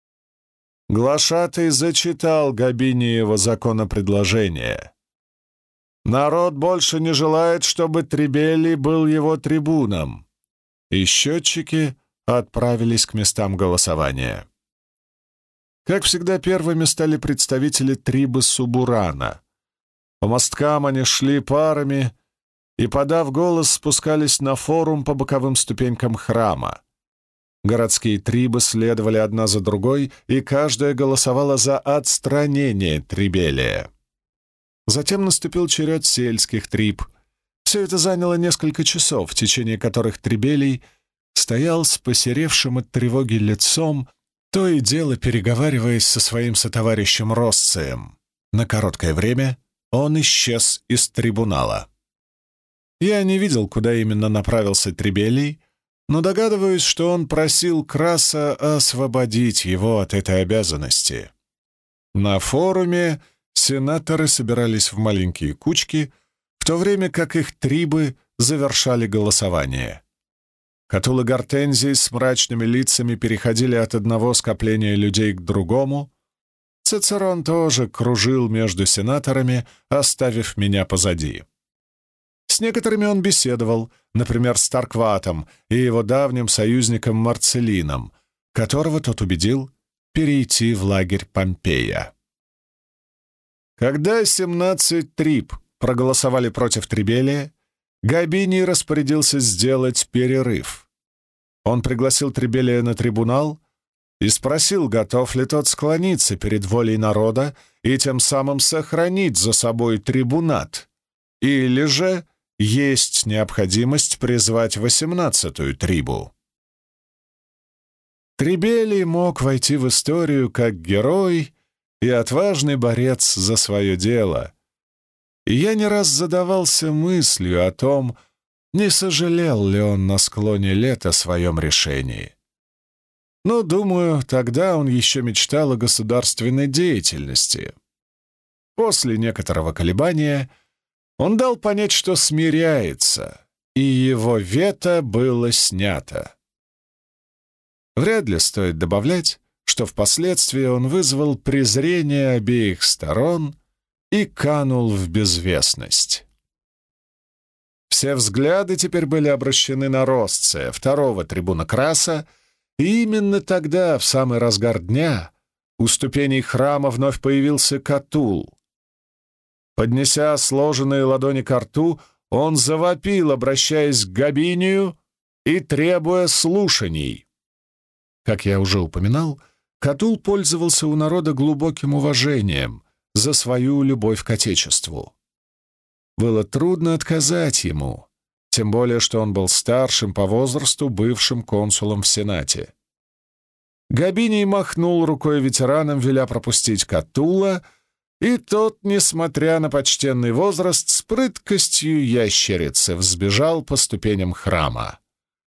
Speaker 1: Глашатай зачитал Габиниево законопредложение. «Народ больше не желает, чтобы Трибелий был его трибуном», и счетчики отправились к местам голосования. Как всегда, первыми стали представители трибы Субурана. По мосткам они шли парами и, подав голос, спускались на форум по боковым ступенькам храма. Городские трибы следовали одна за другой, и каждая голосовала за отстранение Трибелия. Затем наступил черед сельских триб. Все это заняло несколько часов, в течение которых Трибелий стоял с посеревшим от тревоги лицом, то и дело переговариваясь со своим сотоварищем Росцием. На короткое время он исчез из трибунала. Я не видел, куда именно направился Трибелий, но догадываюсь, что он просил Краса освободить его от этой обязанности. На форуме сенаторы собирались в маленькие кучки, в то время как их трибы завершали голосование. Катул и Гортензий с мрачными лицами переходили от одного скопления людей к другому. Цицерон тоже кружил между сенаторами, оставив меня позади. С некоторыми он беседовал, например, с Таркватом и его давним союзником Марцелином, которого тот убедил перейти в лагерь Помпея. Когда 17 триб проголосовали против Трибелия, Габиний распорядился сделать перерыв. Он пригласил Трибелия на трибунал и спросил, готов ли тот склониться перед волей народа и тем самым сохранить за собой трибунат, или же есть необходимость призвать 18-ю трибу. Трибелий мог войти в историю как герой и отважный борец за свое дело, и я не раз задавался мыслью о том, не сожалел ли он на склоне лет о своем решении. Но, думаю, тогда он еще мечтал о государственной деятельности. После некоторого колебания он дал понять, что смиряется, и его вето было снято. Вряд ли стоит добавлять, что впоследствии он вызвал презрение обеих сторон и канул в безвестность. Все взгляды теперь были обращены на Росция, второго трибуна Краса, и именно тогда, в самый разгар дня, у ступеней храма вновь появился Катул. Поднеся сложенные ладони ко рту, он завопил, обращаясь к Габинию и требуя слушаний. Как я уже упоминал, Катул пользовался у народа глубоким уважением за свою любовь к Отечеству. Было трудно отказать ему, тем более что он был старшим по возрасту бывшим консулом в Сенате. Габиний махнул рукой ветеранам, веля пропустить Катула, и тот, несмотря на почтенный возраст, с прыткостью ящерицы взбежал по ступеням храма.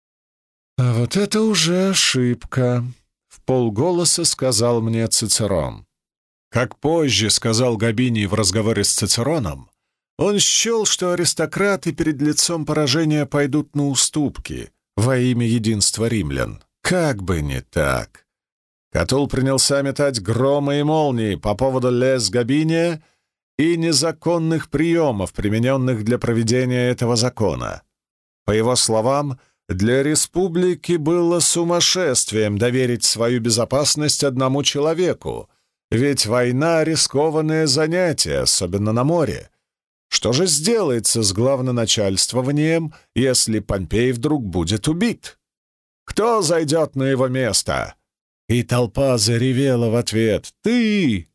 Speaker 1: «А вот это уже ошибка», — вполголоса сказал мне Цицерон. Как позже сказал Габиний в разговоре с Цицероном, он счел, что аристократы перед лицом поражения пойдут на уступки во имя единства римлян. Как бы не так. Катул принялся метать громы и молнии по поводу лес Габиния и незаконных приемов, примененных для проведения этого закона. По его словам, для республики было сумасшествием доверить свою безопасность одному человеку, ведь война — рискованное занятие, особенно на море. Что же сделается с главноначальствованием, если Помпей вдруг будет убит? Кто зайдет на его место? И толпа заревела в ответ: «Ты!»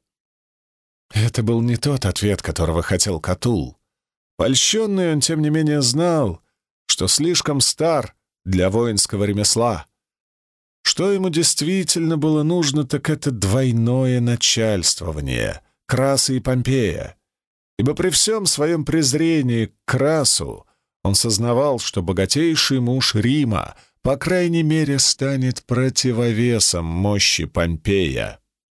Speaker 1: Это был не тот ответ, которого хотел Катул. Польщенный он, тем не менее, знал, что слишком стар для воинского ремесла. Что ему действительно было нужно, так это двойное начальствование Краса и Помпея, ибо при всем своем презрении к Красу он сознавал, что богатейший муж Рима, по крайней мере, станет противовесом мощи Помпея.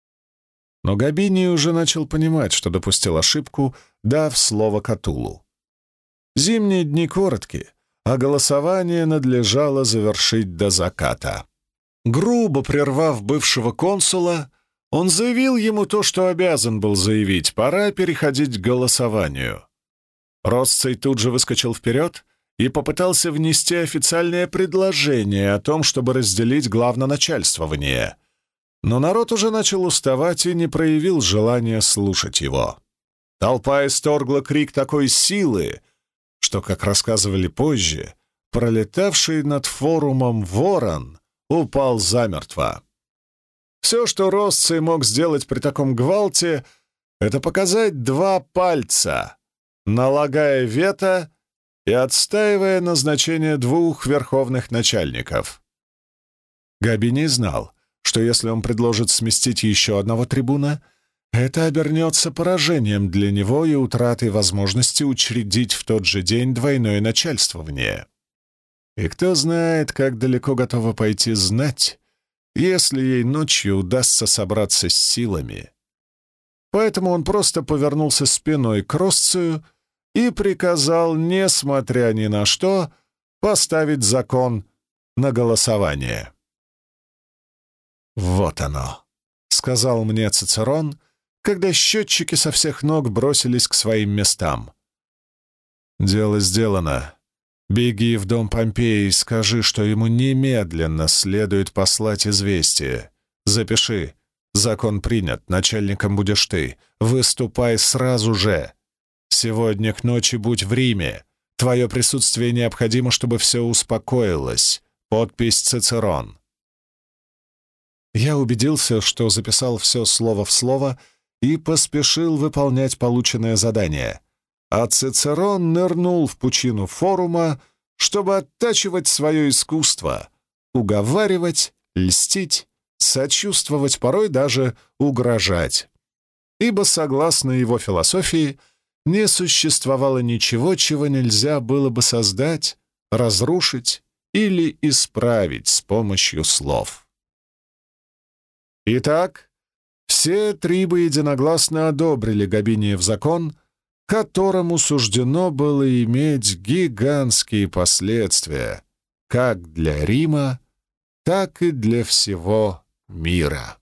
Speaker 1: Но Габиний уже начал понимать, что допустил ошибку, дав слово Катулу. Зимние дни короткие, а голосование надлежало завершить до заката. Грубо прервав бывшего консула, он заявил ему то, что обязан был заявить: пора переходить к голосованию. Росций тут же выскочил вперед и попытался внести официальное предложение о том, чтобы разделить главноначальствование. Но народ уже начал уставать и не проявил желания слушать его. Толпа исторгла крик такой силы, что, как рассказывали позже, пролетавший над форумом ворон упал замертво. Все, что Росций мог сделать при таком гвалте, это показать два пальца, налагая вето и отстаивая назначение двух верховных начальников. Габиний знал, что если он предложит сместить еще одного трибуна, это обернется поражением для него и утратой возможности учредить в тот же день двойное начальствование. И кто знает, как далеко готова пойти знать, если ей ночью удастся собраться с силами. Поэтому он просто повернулся спиной к Росцию и приказал, несмотря ни на что, поставить закон на голосование. «Вот оно», — сказал мне Цицерон, когда счетчики со всех ног бросились к своим местам. «Дело сделано. Беги в дом Помпеи и скажи, что ему немедленно следует послать известие. Запиши. Закон принят, начальником будешь ты. Выступай сразу же. Сегодня к ночи будь в Риме. Твое присутствие необходимо, чтобы все успокоилось. Подпись Цицерон». Я убедился, что записал все слово в слово и поспешил выполнять полученное задание. А Цицерон нырнул в пучину форума, чтобы оттачивать свое искусство, уговаривать, льстить, сочувствовать, порой даже угрожать. Ибо, согласно его философии, не существовало ничего, чего нельзя было бы создать, разрушить или исправить с помощью слов. Итак, все трибы единогласно одобрили Габиниев закон, которому суждено было иметь гигантские последствия как для Рима, так и для всего мира.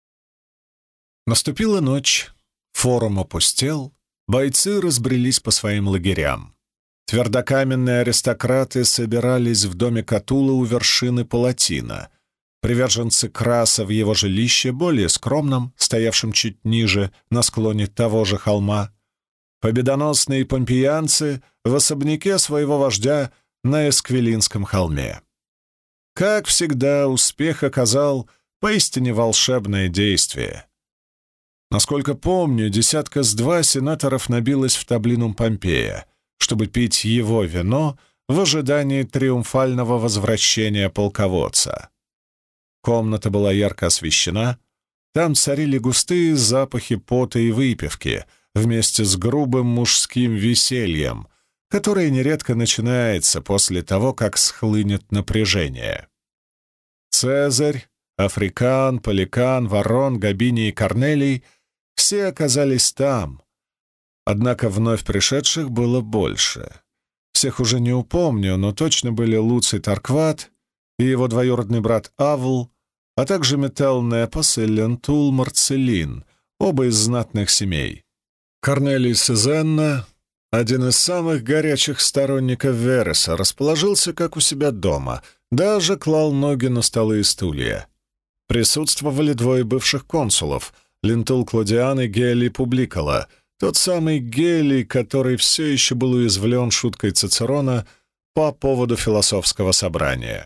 Speaker 1: Наступила ночь, форум опустел, бойцы разбрелись по своим лагерям. Твердокаменные аристократы собирались в доме Катула у вершины Палатина. Приверженцы Краса в его жилище, более скромном, стоявшем чуть ниже, на склоне того же холма. Победоносные помпеянцы в особняке своего вождя на Эсквилинском холме. Как всегда, успех оказал поистине волшебное действие. Насколько помню, десятка с два сенаторов набилось в таблинум Помпея, чтобы пить его вино в ожидании триумфального возвращения полководца. Комната была ярко освещена, там царили густые запахи пота и выпивки вместе с грубым мужским весельем, которое нередко начинается после того, как схлынет напряжение. Цезарь, Африкан, Поликан, Ворон, Габиний и Корнелий — все оказались там. Однако вновь пришедших было больше. Всех уже не упомню, но точно были Луций Таркват и его двоюродный брат Авл, а также Метел Непос и Лентул Марцелин, оба из знатных семей. Корнелий Сезенна, один из самых горячих сторонников Вереса, расположился как у себя дома, даже клал ноги на столы и стулья. Присутствовали двое бывших консулов — Лентул Клодиан и Гелий Публикола, тот самый Гелий, который все еще был уязвлен шуткой Цицерона по поводу философского собрания.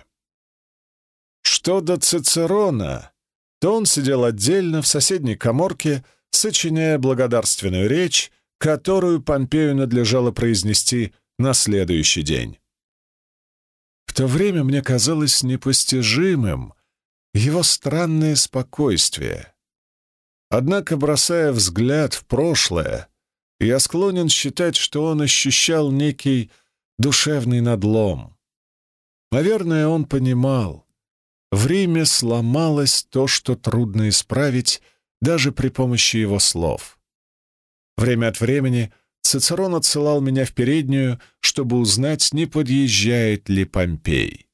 Speaker 1: Что до Цицерона, то он сидел отдельно в соседней каморке, сочиняя благодарственную речь, которую Помпею надлежало произнести на следующий день. В то время мне казалось непостижимым его странное спокойствие. Однако, бросая взгляд в прошлое, я склонен считать, что он ощущал некий душевный надлом. Наверное, он понимал, в Риме сломалось то, что трудно исправить даже при помощи его слов. Время от времени Цицерон отсылал меня в переднюю, чтобы узнать, не подъезжает ли Помпей.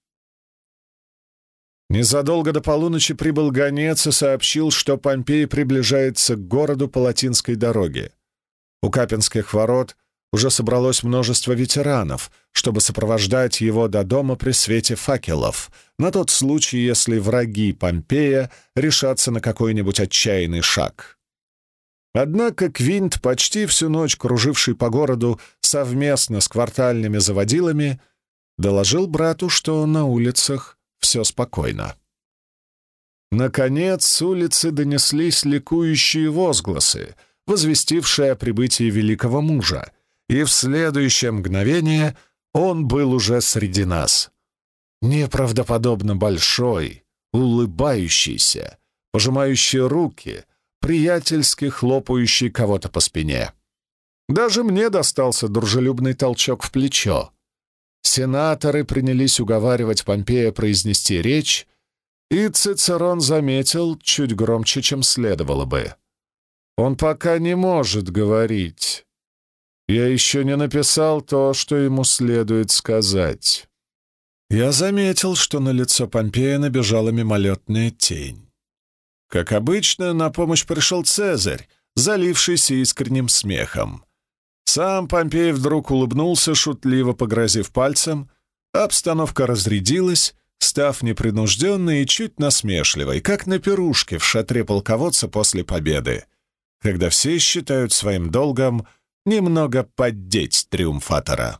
Speaker 1: Незадолго до полуночи прибыл гонец и сообщил, что Помпей приближается к городу по Латинской дороге. У Капенских ворот уже собралось множество ветеранов, чтобы сопровождать его до дома при свете факелов, на тот случай, если враги Помпея решатся на какой-нибудь отчаянный шаг. Однако Квинт, почти всю ночь круживший по городу совместно с квартальными заводилами, доложил брату, что на улицах все спокойно. Наконец, с улицы донеслись ликующие возгласы, возвестившие о прибытии великого мужа, и в следующее мгновение он был уже среди нас. Неправдоподобно большой, улыбающийся, пожимающий руки, приятельски хлопающий кого-то по спине. Даже мне достался дружелюбный толчок в плечо. Сенаторы принялись уговаривать Помпея произнести речь, и Цицерон заметил чуть громче, чем следовало бы. «Он пока не может говорить. Я еще не написал то, что ему следует сказать. Я заметил, что на лицо Помпея набежала мимолетная тень. Как обычно, на помощь пришел Цезарь, залившийся искренним смехом. Сам Помпей вдруг улыбнулся, шутливо погрозив пальцем. Обстановка разрядилась, став непринужденной и чуть насмешливой, как на пирушке в шатре полководца после победы, когда все считают своим долгом немного поддеть триумфатора.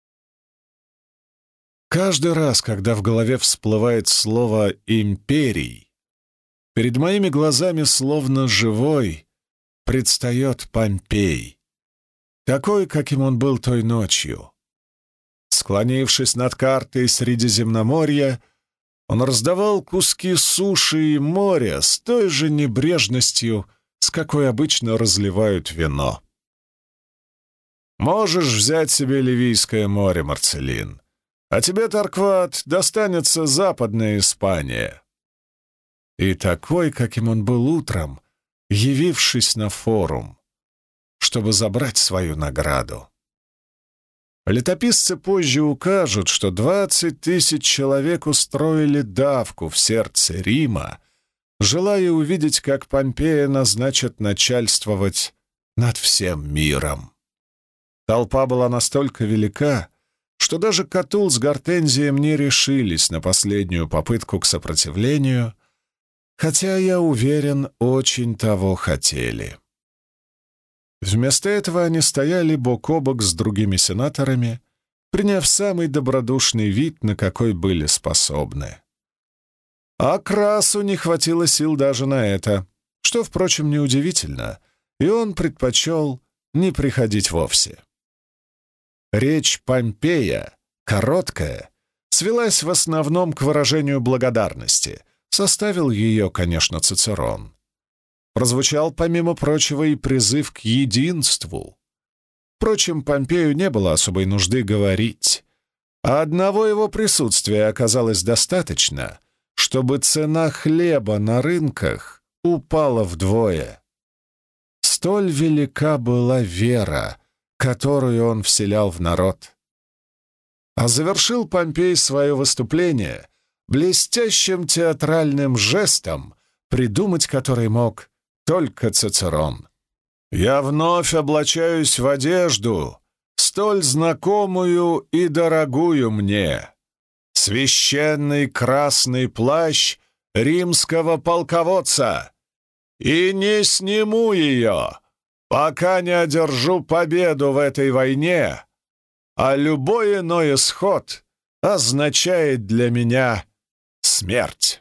Speaker 1: Каждый раз, когда в голове всплывает слово «империй», перед моими глазами словно живой предстает Помпей, такой, каким он был той ночью. Склонившись над картой Средиземноморья, он раздавал куски суши и моря с той же небрежностью, с какой обычно разливают вино. «Можешь взять себе Ливийское море, Марцелин, а тебе, Таркват, достанется Западная Испания». И такой, каким он был утром, явившись на форум, чтобы забрать свою награду. Летописцы позже укажут, что 20 тысяч человек устроили давку в сердце Рима, желая увидеть, как Помпея назначат начальствовать над всем миром. Толпа была настолько велика, что даже Катул с Гортензием не решились на последнюю попытку к сопротивлению, хотя, я уверен, очень того хотели. Вместо этого они стояли бок о бок с другими сенаторами, приняв самый добродушный вид, на какой были способны. А Красу не хватило сил даже на это, что, впрочем, неудивительно, и он предпочел не приходить вовсе. Речь Помпея, короткая, свелась в основном к выражению благодарности. Составил ее, конечно, Цицерон. Прозвучал, помимо прочего, и призыв к единству. Впрочем, Помпею не было особой нужды говорить, а одного его присутствия оказалось достаточно, чтобы цена хлеба на рынках упала вдвое. Столь велика была вера, которую он вселял в народ. А завершил Помпей свое выступление блестящим театральным жестом, придумать который мог только Цицерон. «Я вновь облачаюсь в одежду, столь знакомую и дорогую мне, священный красный плащ римского полководца, и не сниму ее, пока не одержу победу в этой войне, а любой иной исход означает для меня смерть».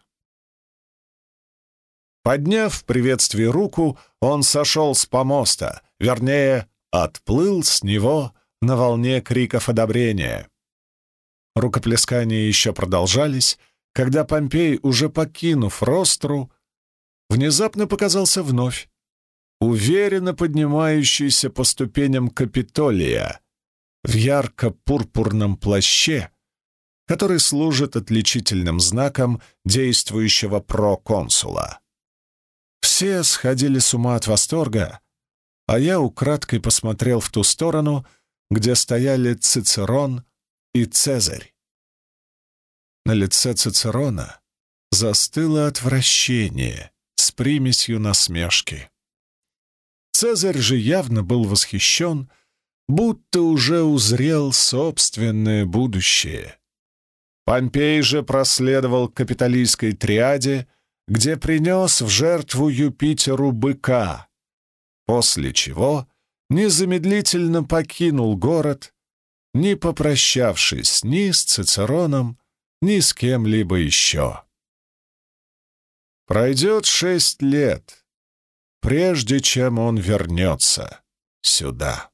Speaker 1: Подняв в приветствии руку, он сошел с помоста, вернее, отплыл с него на волне криков одобрения. Рукоплескания еще продолжались, когда Помпей, уже покинув ростру, внезапно показался вновь, уверенно поднимающийся по ступеням Капитолия, в ярко-пурпурном плаще, который служит отличительным знаком действующего проконсула. Все сходили с ума от восторга, а я украдкой посмотрел в ту сторону, где стояли Цицерон и Цезарь. На лице Цицерона застыло отвращение с примесью насмешки. Цезарь же явно был восхищен, будто уже узрел собственное будущее. Помпей же проследовал к Капитолийской триаде, где принес в жертву Юпитеру быка, после чего незамедлительно покинул город, не попрощавшись ни с Цицероном, ни с кем-либо еще. Пройдет 6 лет, прежде чем он вернется сюда.